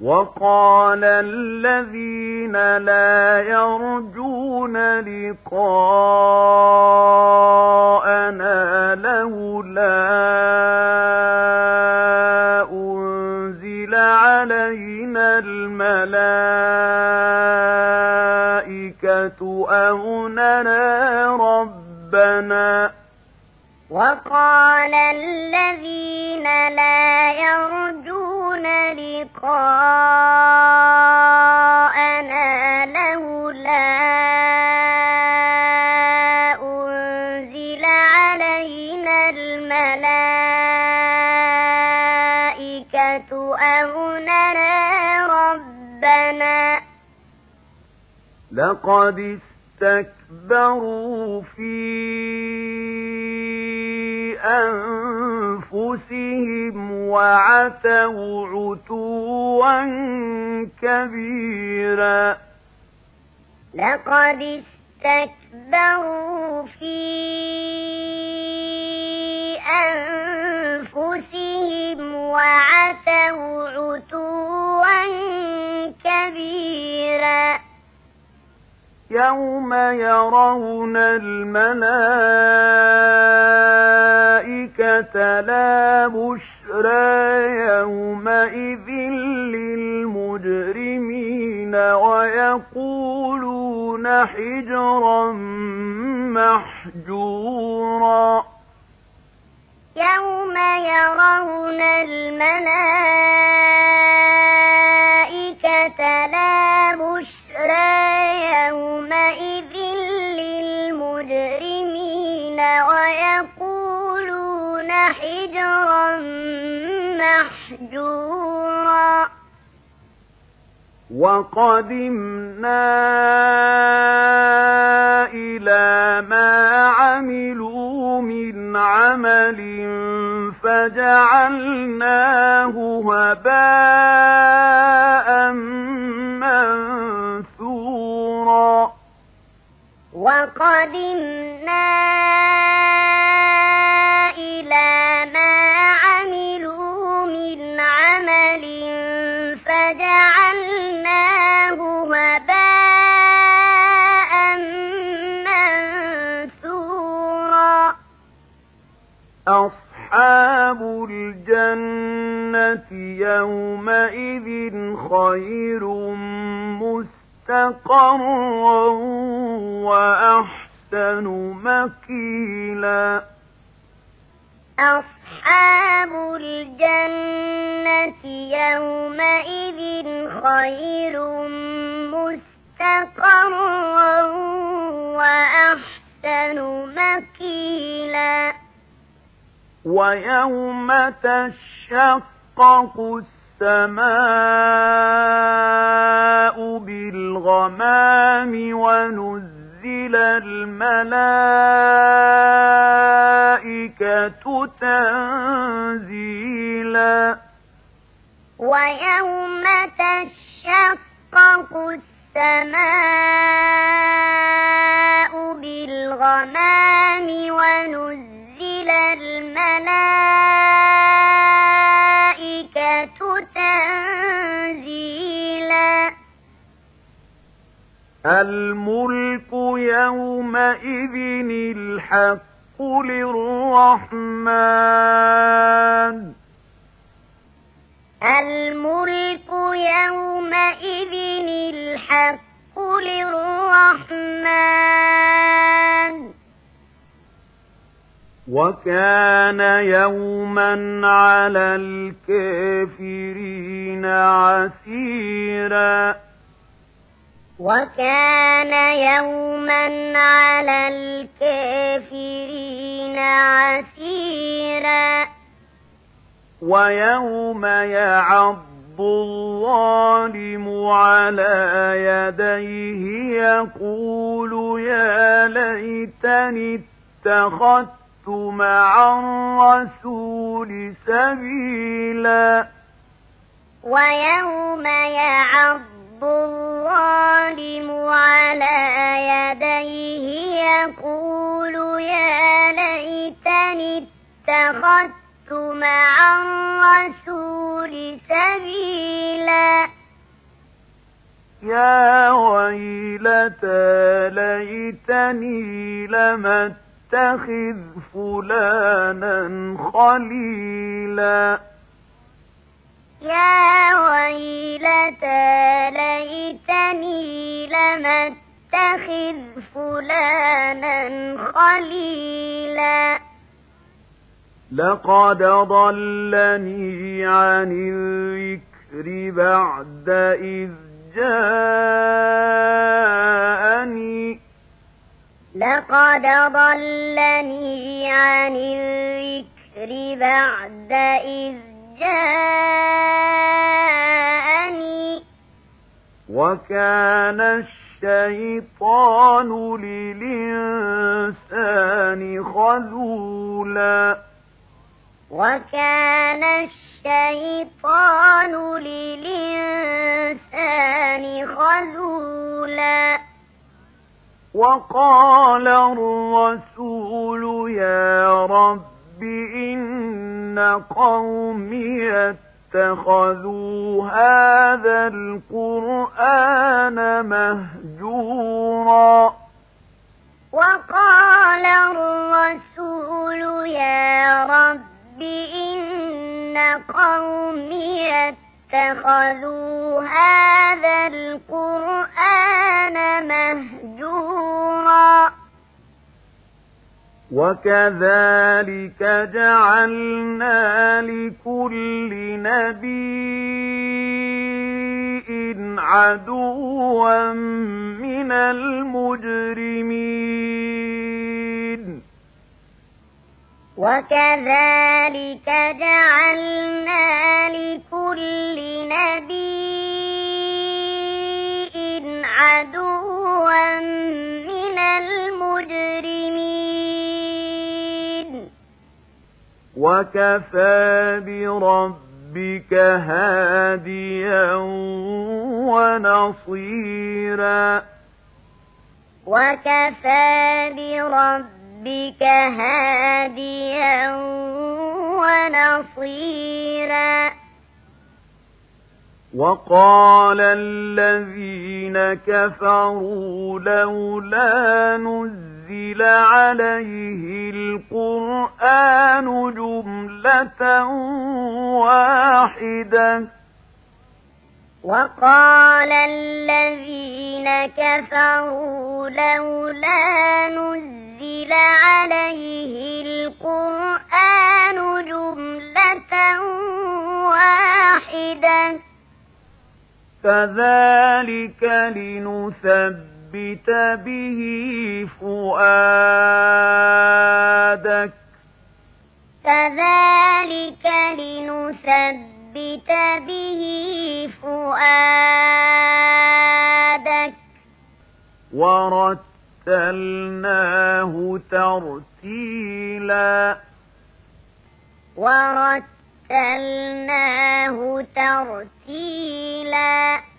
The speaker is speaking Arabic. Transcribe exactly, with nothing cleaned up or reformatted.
وقال الذين لا يرجون لقاءنا لولا أنزل علينا الملائكة أو نرى ربنا وقال الذين لا يرجون لقاءنا لولا أنزل علينا الملائكة أو نرى ربنا لقد استكبروا في أنفسهم وعتوا عتوا كبيرا لقد استكبروا في أنفسهم وعتوا عتوا كبيرا يوم يرون الملائكة لا بشرى يومئذ للمجرمين ويقولون حجرا محجورا يوم يرون الملائكة لا بشرى يومئذ للمجرمين ويقولون حجرا محجورا وقدمنا إلى ما عملوا من عمل فجعلناه هباء منثورا وقدمنا إلى ما عملوا من عمل فجعلناه هباء منثورا أصحاب الجنة يومئذ خير مستقرا وأحسن مقيلا أصحاب الجنة يومئذ خير مستقرا وأحسن مقيلا ويوم تشقق السماء بالغمام ونزل الملائكة تنزيلا ويوم تشقق السماء بالغمام ونزل الملائكة تنزيلا الملك يومئذ الحق للرحمن الملك يومئذ الحق للرحمن وكان يوما على الكافرين عسيرا وكان يوما على الكافرين عسيرا ويوم يعض الظالم على يديه يقول يا ليتني اتخذت مع الرسول سبيلا ويوم يعض الظالم على يديه يقول يا ليتني اتخذت مع الرسول سبيلا يا ويلتى ليتني لم اتخذ فلانا خليلا يا ويلتى ليتني لم اتخذ فلانا خليلا لقد ضلني عن الذكر بعد إذ جاءني لقد ضلني عن الذكر بعد إذ جاءني وكان الشيطان للإنسان خذولا وكان الشيطان للإنسان خذولا وقال الرسول يا رب إن قومي اتخذوا هذا القرآن مهجورا وقال الرسول يا رب إن قومي اتخذوا هذا القرآن مهجورا وكذلك جعلنا لكل نبي عدوا من المجرمين وكذلك جعلنا لكل نبي عدوا من المجرمين وكفى بربك هاديا ونصيرا وكفى بربك بك هاديا ونصيرا وقال الذين كفروا لولا نزل عليه القرآن جملة واحدة وقال الذين كفروا لولا نزل عليه القرآن جملة واحدة كذلك لنثبت به فؤادك كذلك لنثبت به فؤادك ورتلناه ترتيلا ورتلناه ترتيلا